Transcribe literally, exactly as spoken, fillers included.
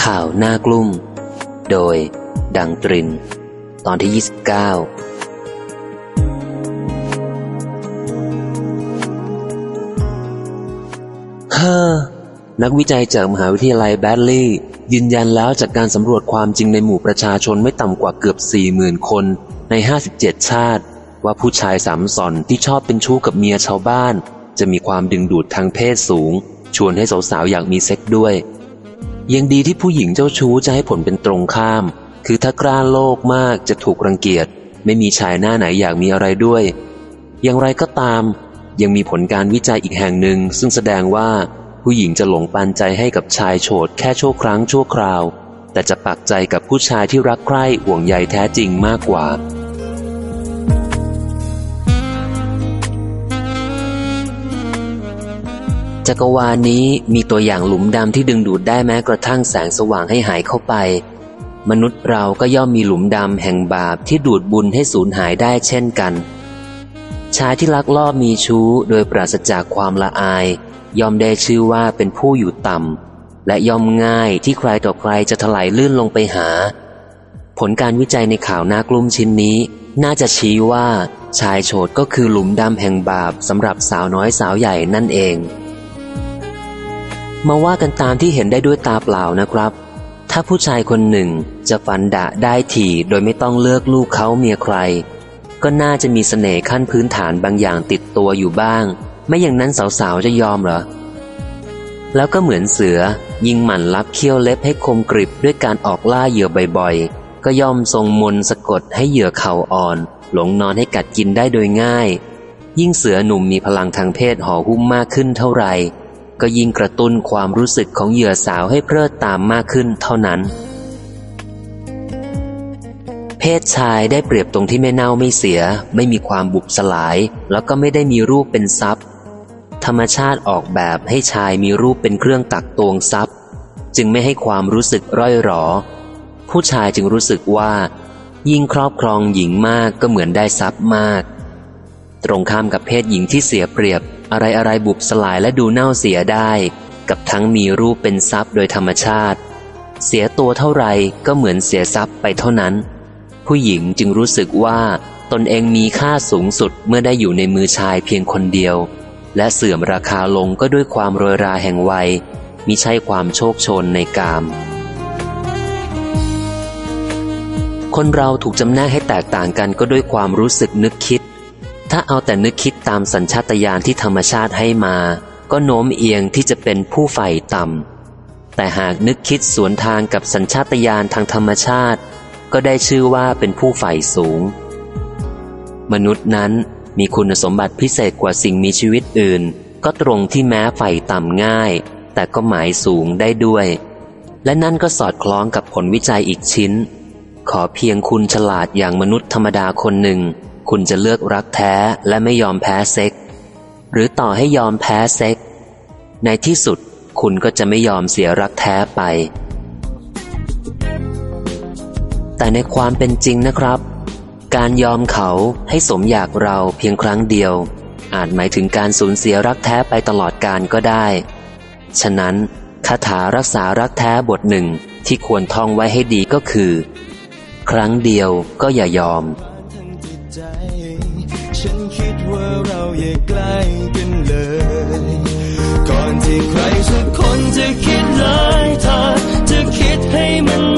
ข่าวหน้ากลุ้มโดยดังตรินตอนที่ยี่สิบเก้าเฮ้อนักวิจัยจากมหาวิทยาลัยแบดลีย์ยืนยันแล้วจากการสำรวจความจริงในหมู่ประชาชนไม่ต่ำกว่าเกือบ สี่หมื่น คนในห้าสิบเจ็ดชาติว่าผู้ชายสามส่อนที่ชอบเป็นชู้กับเมียชาวบ้านจะมีความดึงดูดทางเพศสูงชวนให้สาวๆอยากมีเซ็กส์ด้วยยังดีที่ผู้หญิงเจ้าชู้จะให้ผลเป็นตรงข้ามคือถ้ากล้าโลภมากจะถูกรังเกียจไม่มีชายหน้าไหนอยากมีอะไรด้วยอย่างไรก็ตามยังมีผลการวิจัยอีกแห่งหนึ่งซึ่งแสดงว่าผู้หญิงจะหลงปันใจให้กับชายโฉดแค่ชั่วครั้งชั่วคราวแต่จะปักใจกับผู้ชายที่รักใคร่ห่วงใยแท้จริงมากกว่าจักรวาลนี้มีตัวอย่างหลุมดำที่ดึงดูดได้แม้กระทั่งแสงสว่างให้หายเข้าไปมนุษย์เราก็ย่อมมีหลุมดำแห่งบาปที่ดูดบุญให้สูญหายได้เช่นกันชายที่ลักลอบมีชู้โดยปราศจากความละอายย่อมได้ชื่อว่าเป็นผู้อยู่ต่ำและย่อมง่ายที่ใครต่อใครจะถลายลื่นลงไปหาผลการวิจัยในข่าวหน้ากลุ้มชิ้นนี้น่าจะชี้ว่าชายโฉดก็คือหลุมดำแห่งบาปสำหรับสาวน้อยสาวใหญ่นั่นเองมาว่ากันตามที่เห็นได้ด้วยตาเปล่านะครับถ้าผู้ชายคนหนึ่งจะฟันดะได้ถี่โดยไม่ต้องเลือกลูกเขาเมียใครก็น่าจะมีเสน่ห์ขั้นพื้นฐานบางอย่างติดตัวอยู่บ้างไม่อย่างนั้นสาวๆจะยอมเหรอแล้วก็เหมือนเสือยิงหมั่นลับเขี้ยวเล็บให้คมกริบด้วยการออกล่าเหยื่อบ่อยๆก็ย่อมทรงมนต์สะกดให้เหยื่อเข่าอ่อนหลงนอนให้กัดกินได้โดยง่ายยิ่งเสือหนุ่มมีพลังทางเพศห่อหุ้มมากขึ้นเท่าไหร่ก็ยิ่งกระตุ้นความรู้สึกของเหยื่อสาวให้เพลิดตามมากขึ้นเท่านั้นเพศชายได้เปรียบตรงที่ไม่เน่าไม่เสียไม่มีความบุบสลายแล้วก็ไม่ได้มีรูปเป็นทรัพย์ธรรมชาติออกแบบให้ชายมีรูปเป็นเครื่องตักตวงทรัพย์จึงไม่ให้ความรู้สึกร่อยหรอผู้ชายจึงรู้สึกว่ายิ่งครอบครองหญิงมากก็เหมือนได้ทรัพย์มากตรงข้ามกับเพศหญิงที่เสียเปรียบอะไรอะไรบุบสลายและดูเน่าเสียได้กับทั้งมีรูปเป็นทรัพย์โดยธรรมชาติเสียตัวเท่าไรก็เหมือนเสียทรัพย์ไปเท่านั้นผู้หญิงจึงรู้สึกว่าตนเองมีค่าสูงสุดเมื่อได้อยู่ในมือชายเพียงคนเดียวและเสื่อมราคาลงก็ด้วยความโรยราแห่งวัยมิใช่ความโชคโชนในกามคนเราถูกจำแนกให้แตกต่างกันก็ด้วยความรู้สึกนึกคิดถ้าเอาแต่นึกคิดตามสัญชาตญาณที่ธรรมชาติให้มาก็โน้มเอียงที่จะเป็นผู้ใฝ่ต่ำแต่หากนึกคิดสวนทางกับสัญชาตญาณทางธรรมชาติก็ได้ชื่อว่าเป็นผู้ใฝ่สูงมนุษย์นั้นมีคุณสมบัติพิเศษกว่าสิ่งมีชีวิตอื่นก็ตรงที่แม้ใฝ่ต่ำง่ายแต่ก็หมายสูงได้ด้วยและนั่นก็สอดคล้องกับผลวิจัยอีกชิ้นขอเพียงคุณฉลาดอย่างมนุษย์ธรรมดาคนหนึ่งคุณจะเลือกรักแท้และไม่ยอมแพ้เซ็กหรือต่อให้ยอมแพ้เซ็กในที่สุดคุณก็จะไม่ยอมเสียรักแท้ไปแต่ในความเป็นจริงนะครับการยอมเขาให้สมอยากเราเพียงครั้งเดียวอาจหมายถึงการสูญเสียรักแท้ไปตลอดกาลก็ได้ฉะนั้นคาถารักษารักแท้บทหนึ่งที่ควรท่องไว้ให้ดีก็คือครั้งเดียวก็อย่ายอมฉันคิดว่าเราอย่าใกล้กันเลยก่อนที่ใครสักคนจะคิดร้ายเธอจะคิดให้มัน